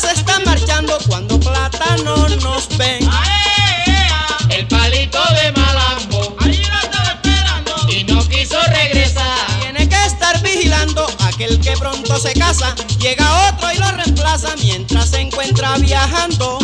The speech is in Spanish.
se están marchando cuando Plátano nos ven. El palito de Malambo, allí lo estaba esperando y no quiso regresar. Tiene que estar vigilando aquel que pronto se casa. Llega otro y lo reemplaza mientras se encuentra viajando.